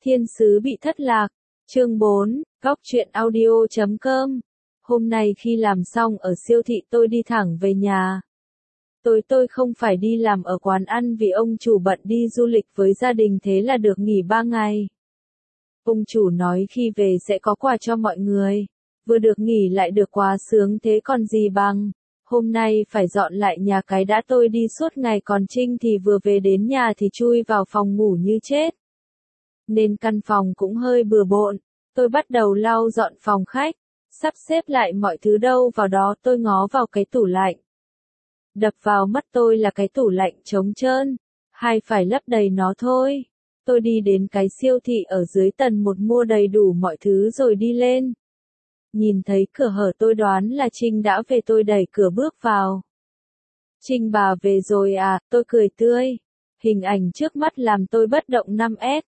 Thiên sứ bị thất lạc. Chương 4, Góc truyện audio.com. Hôm nay khi làm xong ở siêu thị tôi đi thẳng về nhà. Tôi không phải đi làm ở quán ăn vì ông chủ bận đi du lịch với gia đình, thế là được nghỉ 3 ngày. Ông chủ nói khi về sẽ có quà cho mọi người. Vừa được nghỉ lại được quá sướng thế còn gì bằng. Hôm nay phải dọn lại nhà cái đã, tôi đi suốt ngày, còn Trinh thì vừa về đến nhà thì chui vào phòng ngủ như chết. Nên căn phòng cũng hơi bừa bộn. Tôi bắt đầu lau dọn phòng khách, sắp xếp lại mọi thứ đâu vào đó. Tôi ngó vào cái tủ lạnh. Đập vào mắt tôi là cái tủ lạnh trống trơn, hay phải lấp đầy nó thôi. Tôi đi đến cái siêu thị ở dưới tầng 1 mua đầy đủ mọi thứ rồi đi lên. Nhìn thấy cửa hở tôi đoán là Trinh đã về, tôi đẩy cửa bước vào. Trinh, bà về rồi à? Tôi cười tươi. Hình ảnh trước mắt làm tôi bất động 5S.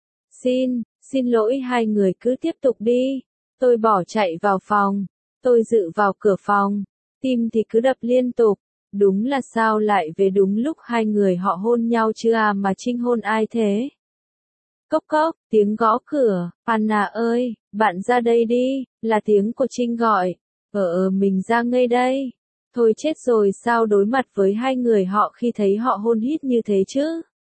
Xin lỗi, hai người cứ tiếp tục đi. Tôi bỏ chạy vào phòng. Tôi dựa vào cửa phòng. Tim thì cứ đập liên tục. Đúng là sao lại về đúng lúc hai người họ hôn nhau chứ à, mà Trinh hôn ai thế? Cốc cốc, tiếng gõ cửa. Anna ơi, bạn ra đây đi, là tiếng của Trinh gọi. Mình ra ngay đây. Thôi chết rồi, sao đối mặt với hai người họ khi thấy họ hôn hít như thế chứ?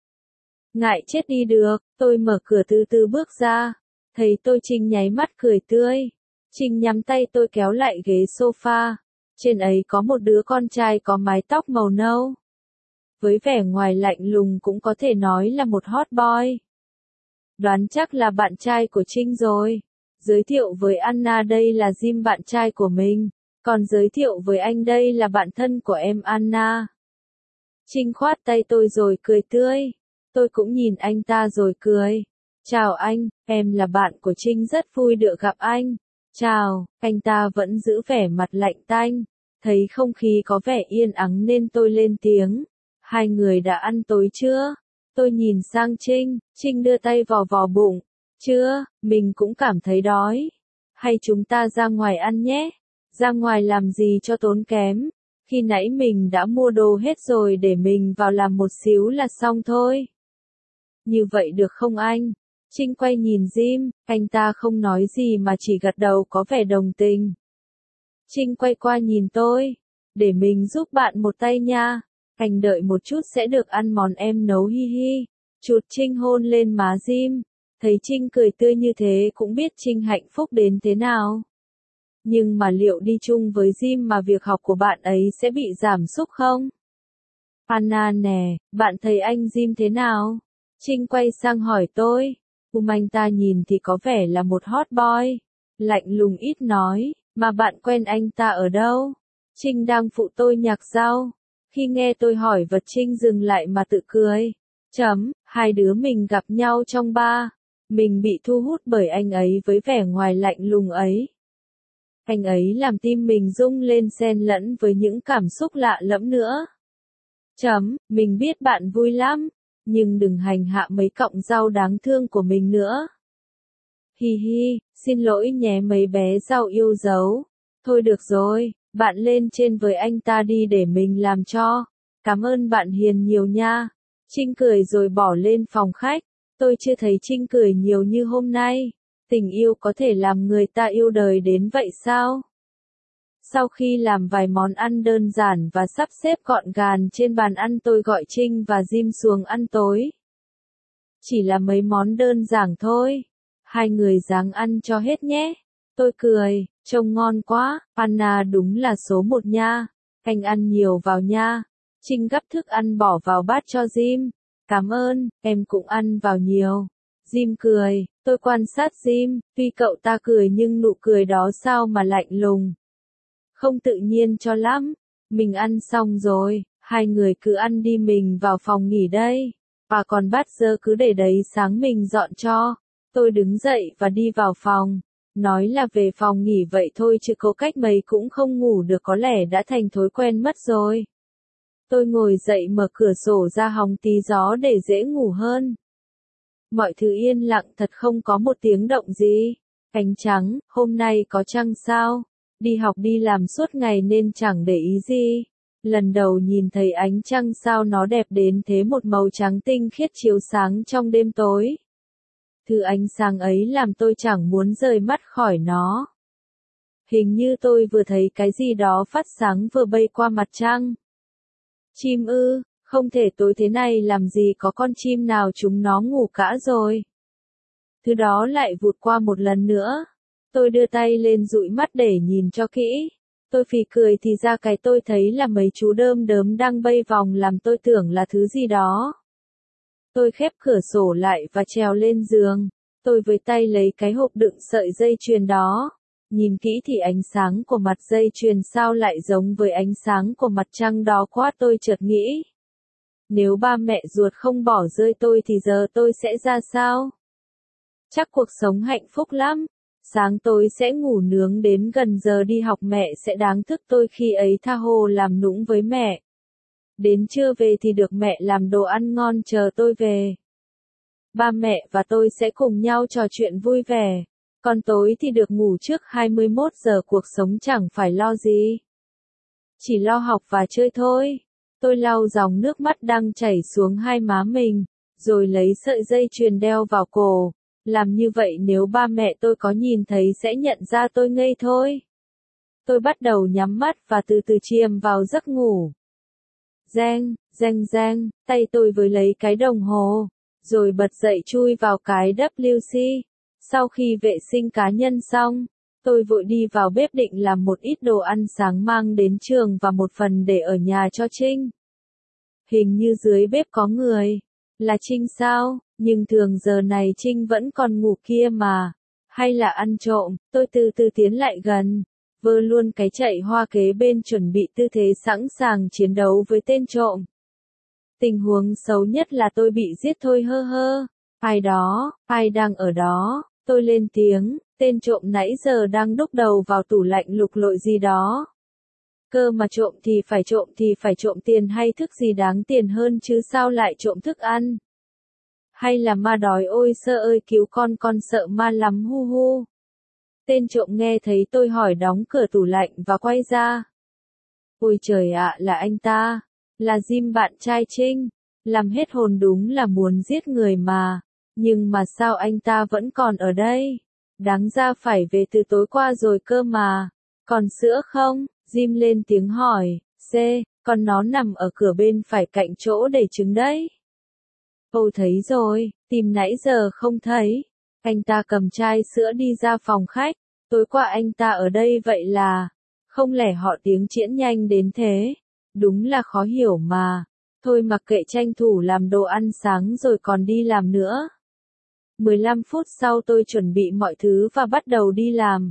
Ngại chết đi được. Tôi mở cửa từ từ bước ra. Thấy tôi, Trinh nháy mắt cười tươi. Trinh nhắm tay tôi kéo lại ghế sofa. Trên ấy có một đứa con trai có mái tóc màu nâu. Với vẻ ngoài lạnh lùng cũng có thể nói là một hot boy. Đoán chắc là bạn trai của Trinh rồi. Giới thiệu với Anna, đây là Jim, bạn trai của mình. Còn giới thiệu với anh, đây là bạn thân của em Anna. Trinh khoát tay tôi rồi cười tươi. Tôi cũng nhìn anh ta rồi cười. Chào anh, em là bạn của Trinh, rất vui được gặp anh. Chào, anh ta vẫn giữ vẻ mặt lạnh tanh. Thấy không khí có vẻ yên ắng nên tôi lên tiếng. Hai người đã ăn tối chưa? Tôi nhìn sang Trinh, Trinh đưa tay vào vò bụng. Chưa, mình cũng cảm thấy đói. Hay chúng ta ra ngoài ăn nhé? Ra ngoài làm gì cho tốn kém? Khi nãy mình đã mua đồ hết rồi, để mình vào làm một xíu là xong thôi. Như vậy được không anh? Trinh quay nhìn Jim, anh ta không nói gì mà chỉ gật đầu có vẻ đồng tình. Trinh quay qua nhìn tôi. Để mình giúp bạn một tay nha. Anh đợi một chút sẽ được ăn món em nấu, hi hi. Chụt Trinh hôn lên má Jim. Thấy Trinh cười tươi như thế cũng biết Trinh hạnh phúc đến thế nào. Nhưng mà liệu đi chung với Jim mà việc học của bạn ấy sẽ bị giảm sút không? Anna nè, bạn thấy anh Jim thế nào? Trinh quay sang hỏi tôi. Anh ta nhìn thì có vẻ là một hot boy. Lạnh lùng ít nói, mà bạn quen anh ta ở đâu? Trinh đang phụ tôi nhặt rau. Khi nghe tôi hỏi vật, Trinh dừng lại mà tự cười. Hai đứa mình gặp nhau trong bar. Mình bị thu hút bởi anh ấy với vẻ ngoài lạnh lùng ấy. Anh ấy làm tim mình rung lên xen lẫn với những cảm xúc lạ lẫm nữa. Mình biết bạn vui lắm, nhưng đừng hành hạ mấy cọng rau đáng thương của mình nữa. Hi hi, xin lỗi nhé mấy bé rau yêu dấu. Thôi được rồi, bạn lên trên với anh ta đi để mình làm cho. Cảm ơn bạn hiền nhiều nha. Trinh cười rồi bỏ lên phòng khách. Tôi chưa thấy Trinh cười nhiều như hôm nay. Tình yêu có thể làm người ta yêu đời đến vậy sao? Sau khi làm vài món ăn đơn giản và sắp xếp gọn gàng trên bàn ăn, tôi gọi Trinh và Jim xuống ăn tối. Chỉ là mấy món đơn giản thôi. Hai người ráng ăn cho hết nhé. Tôi cười, trông ngon quá. Anna đúng là số 1 nha. Anh ăn nhiều vào nha. Trinh gắp thức ăn bỏ vào bát cho Jim. Cảm ơn, em cũng ăn vào nhiều. Jim cười, tôi quan sát Jim, tuy cậu ta cười nhưng nụ cười đó sao mà lạnh lùng. Không tự nhiên cho lắm. Mình ăn xong rồi, hai người cứ ăn đi, mình vào phòng nghỉ đây. Và còn bát dơ cứ để đấy, sáng mình dọn cho. Tôi đứng dậy và đi vào phòng. Nói là về phòng nghỉ vậy thôi chứ có cách mấy cũng không ngủ được, có lẽ đã thành thói quen mất rồi. Tôi ngồi dậy mở cửa sổ ra hóng tí gió để dễ ngủ hơn. Mọi thứ yên lặng thật, không có một tiếng động gì. Ánh trắng, hôm nay có trăng sao? Đi học đi làm suốt ngày nên chẳng để ý gì. Lần đầu nhìn thấy ánh trăng sao nó đẹp đến thế, một màu trắng tinh khiết chiếu sáng trong đêm tối. Thứ ánh sáng ấy làm tôi chẳng muốn rời mắt khỏi nó. Hình như tôi vừa thấy cái gì đó phát sáng vừa bay qua mặt trăng. Chim ư, không thể tối thế này làm gì có con chim nào chúng nó ngủ cả rồi. Thứ đó lại vụt qua một lần nữa. Tôi đưa tay lên dụi mắt để nhìn cho kỹ. Tôi phì cười thì ra cái tôi thấy là mấy chú đơm đớm đang bay vòng làm tôi tưởng là thứ gì đó. Tôi khép cửa sổ lại và trèo lên giường. Tôi với tay lấy cái hộp đựng sợi dây chuyền đó. Nhìn kỹ thì ánh sáng của mặt dây chuyền sao lại giống với ánh sáng của mặt trăng đó quá, tôi chợt nghĩ. Nếu ba mẹ ruột không bỏ rơi tôi thì giờ tôi sẽ ra sao? Chắc cuộc sống hạnh phúc lắm. Sáng tối sẽ ngủ nướng đến gần giờ đi học mẹ sẽ đáng thức tôi khi ấy tha hồ làm nũng với mẹ. Đến trưa về thì được mẹ làm đồ ăn ngon chờ tôi về. Ba mẹ và tôi sẽ cùng nhau trò chuyện vui vẻ. Còn tối thì được ngủ trước 21 giờ, cuộc sống chẳng phải lo gì. Chỉ lo học và chơi thôi. Tôi lau dòng nước mắt đang chảy xuống hai má mình, rồi lấy sợi dây chuyền đeo vào cổ. Làm như vậy nếu ba mẹ tôi có nhìn thấy sẽ nhận ra tôi ngây thôi. Tôi bắt đầu nhắm mắt và từ từ chìm vào giấc ngủ. Reng, reng reng, tay tôi với lấy cái đồng hồ, rồi bật dậy chui vào cái WC. Sau khi vệ sinh cá nhân xong, tôi vội đi vào bếp định làm một ít đồ ăn sáng mang đến trường và một phần để ở nhà cho Trinh. Hình như dưới bếp có người. Là Trinh sao? Nhưng thường giờ này Trinh vẫn còn ngủ kia mà. Hay là ăn trộm? Tôi từ từ tiến lại gần, vơ luôn cái chậy hoa kế bên chuẩn bị tư thế sẵn sàng chiến đấu với tên trộm. Tình huống xấu nhất là tôi bị giết thôi hơ hơ. Ai đó, ai đang ở đó? Tôi lên tiếng, tên trộm nãy giờ đang đúc đầu vào tủ lạnh lục lọi gì đó. Cơ mà trộm thì phải trộm tiền hay thức gì đáng tiền hơn chứ sao lại trộm thức ăn? Hay là ma đói, ôi sơ ơi cứu con sợ ma lắm hu hu. Tên trộm nghe thấy tôi hỏi đóng cửa tủ lạnh và quay ra. Ôi trời ạ, là anh ta, là Jim bạn trai Trinh, làm hết hồn, đúng là muốn giết người mà. Nhưng mà sao anh ta vẫn còn ở đây? Đáng ra phải về từ tối qua rồi cơ mà. Còn sữa không? Jim lên tiếng hỏi. Con nó nằm ở cửa bên phải cạnh chỗ để trứng đấy. Ồ thấy rồi, tìm nãy giờ không thấy. Anh ta cầm chai sữa đi ra phòng khách. Tối qua anh ta ở đây vậy là. Không lẽ họ tiếng triển nhanh đến thế? Đúng là khó hiểu mà. Thôi mặc kệ, tranh thủ làm đồ ăn sáng rồi còn đi làm nữa. 15 phút sau tôi chuẩn bị mọi thứ và bắt đầu đi làm.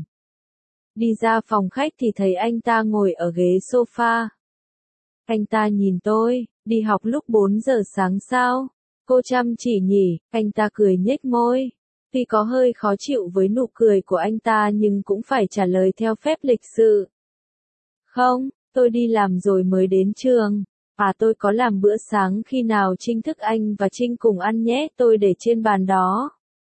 Đi ra phòng khách thì thấy anh ta ngồi ở ghế sofa. Anh ta nhìn tôi, đi học lúc 4 giờ sáng sao? Cô chăm chỉ nhỉ? Anh ta cười nhếch môi. Tuy có hơi khó chịu với nụ cười của anh ta nhưng cũng phải trả lời theo phép lịch sự. Không, tôi đi làm rồi mới đến trường. À tôi có làm bữa sáng khi nào Trinh thức anh và Trinh cùng ăn nhé, tôi để trên bàn đó.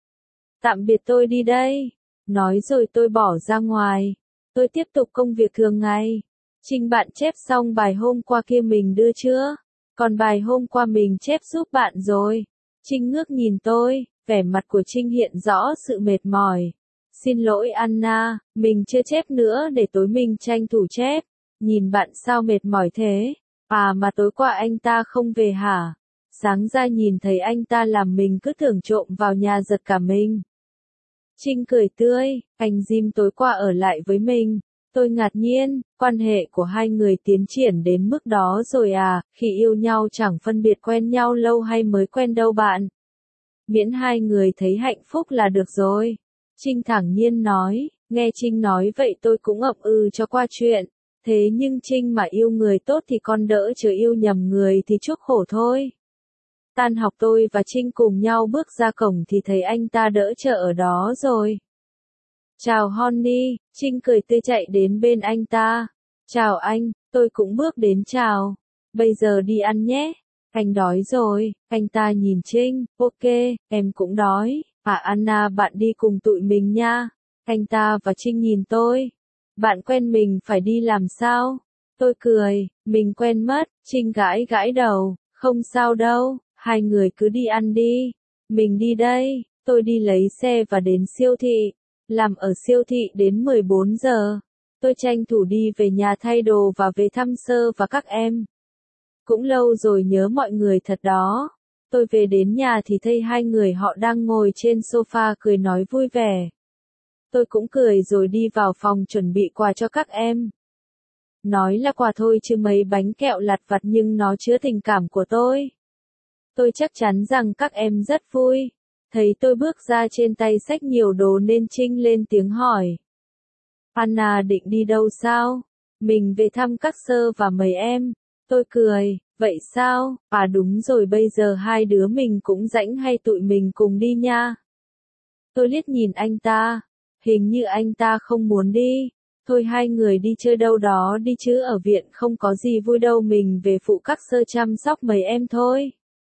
Tạm biệt, tôi đi đây. Nói rồi tôi bỏ ra ngoài. Tôi tiếp tục công việc thường ngày. Trinh, bạn chép xong bài hôm qua kia mình đưa chưa? Còn bài hôm qua mình chép giúp bạn rồi. Trinh ngước nhìn tôi, vẻ mặt của Trinh hiện rõ sự mệt mỏi. Xin lỗi Anna, mình chưa chép nữa, để tối mình tranh thủ chép. Nhìn bạn sao mệt mỏi thế? À mà tối qua anh ta không về hả? Sáng ra nhìn thấy anh ta làm mình cứ tưởng trộm vào nhà giật cả mình. Trinh cười tươi, anh Jim tối qua ở lại với mình. Tôi ngạc nhiên, quan hệ của hai người tiến triển đến mức đó rồi à? Khi yêu nhau chẳng phân biệt quen nhau lâu hay mới quen đâu bạn. Miễn hai người thấy hạnh phúc là được rồi. Trinh thẳng nhiên nói. Nghe Trinh nói vậy tôi cũng ậm ừ cho qua chuyện. Thế nhưng Trinh mà yêu người tốt thì con đỡ, chứ yêu nhầm người thì chuốc khổ thôi. Tan học tôi và Trinh cùng nhau bước ra cổng thì thấy anh ta đỡ chờ ở đó rồi. Chào Honey, Trinh cười tươi chạy đến bên anh ta. Chào anh, tôi cũng bước đến chào. Bây giờ đi ăn nhé. Anh đói rồi, anh ta nhìn Trinh. Ok, em cũng đói. À Anna, bạn đi cùng tụi mình nha. Anh ta và Trinh nhìn tôi. Bạn quen mình phải đi làm sao? Tôi cười, mình quen mất. Trinh gãi gãi đầu. Không sao đâu, hai người cứ đi ăn đi. Mình đi đây. Tôi đi lấy xe và đến siêu thị. Làm ở siêu thị đến 14 giờ. Tôi tranh thủ đi về nhà thay đồ và về thăm Sơ và các em. Cũng lâu rồi nhớ mọi người thật đó. Tôi về đến nhà thì thấy hai người họ đang ngồi trên sofa cười nói vui vẻ. Tôi cũng cười rồi đi vào phòng chuẩn bị quà cho các em. Nói là quà thôi chứ mấy bánh kẹo lặt vặt nhưng nó chứa tình cảm của tôi. Tôi chắc chắn rằng các em rất vui. Thấy tôi bước ra trên tay xách nhiều đồ nên Trinh lên tiếng hỏi. Anna định đi đâu sao? Mình về thăm các Sơ và mấy em. Tôi cười, vậy sao? À đúng rồi bây giờ hai đứa mình cũng rảnh hay tụi mình cùng đi nha? Tôi liếc nhìn anh ta. Hình như anh ta không muốn đi. Thôi hai người đi chơi đâu đó đi chứ ở viện không có gì vui đâu mình về phụ các Sơ chăm sóc mấy em thôi.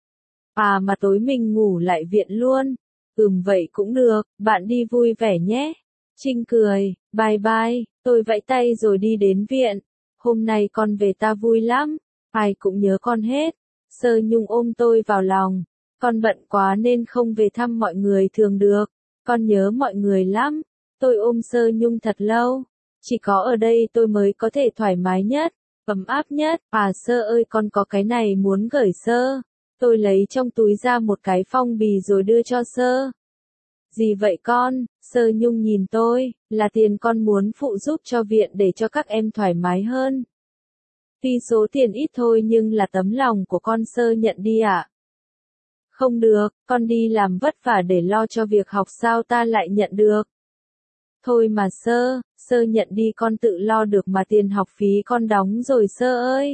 À mà tối mình ngủ lại viện luôn. Vậy cũng được, bạn đi vui vẻ nhé. Trinh cười, bye bye, tôi vẫy tay rồi đi đến viện. Hôm nay con về ta vui lắm, ai cũng nhớ con hết. Sơ Nhung ôm tôi vào lòng. Con bận quá nên không về thăm mọi người thường được. Con nhớ mọi người lắm. Tôi ôm Sơ Nhung thật lâu. Chỉ có ở đây tôi mới có thể thoải mái nhất, ấm áp nhất. À Sơ ơi con có cái này muốn gửi Sơ. Tôi lấy trong túi ra một cái phong bì rồi đưa cho Sơ. Gì vậy con? Sơ Nhung nhìn tôi, là tiền con muốn phụ giúp cho viện để cho các em thoải mái hơn. Tuy số tiền ít thôi nhưng là tấm lòng của con Sơ nhận đi ạ. Không được, con đi làm vất vả để lo cho việc học sao ta lại nhận được. Thôi mà Sơ nhận đi con tự lo được mà tiền học phí con đóng rồi Sơ ơi.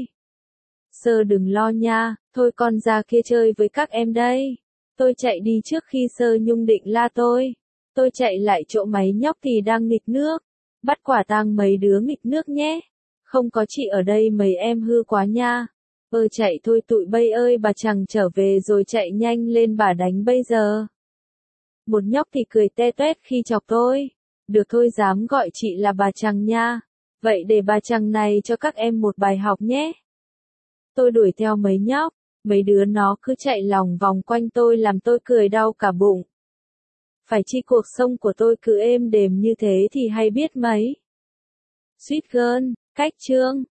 Sơ đừng lo nha, thôi con ra kia chơi với các em đây. Tôi chạy đi trước khi Sơ Nhung định la tôi. Tôi chạy lại chỗ mấy nhóc thì đang nghịch nước. Bắt quả tang mấy đứa nghịch nước nhé. Không có chị ở đây mấy em hư quá nha. Chạy thôi tụi bay ơi bà chằng trở về rồi chạy nhanh lên bà đánh bây giờ. Một nhóc thì cười te toét khi chọc tôi. Được thôi dám gọi chị là bà chằng nha. Vậy để bà chằng này cho các em một bài học nhé. Tôi đuổi theo mấy nhóc. Mấy đứa nó cứ chạy lòng vòng quanh tôi làm tôi cười đau cả bụng. Phải chi cuộc sống của tôi cứ êm đềm như thế thì hay biết mấy. Sweet Girl, cách chương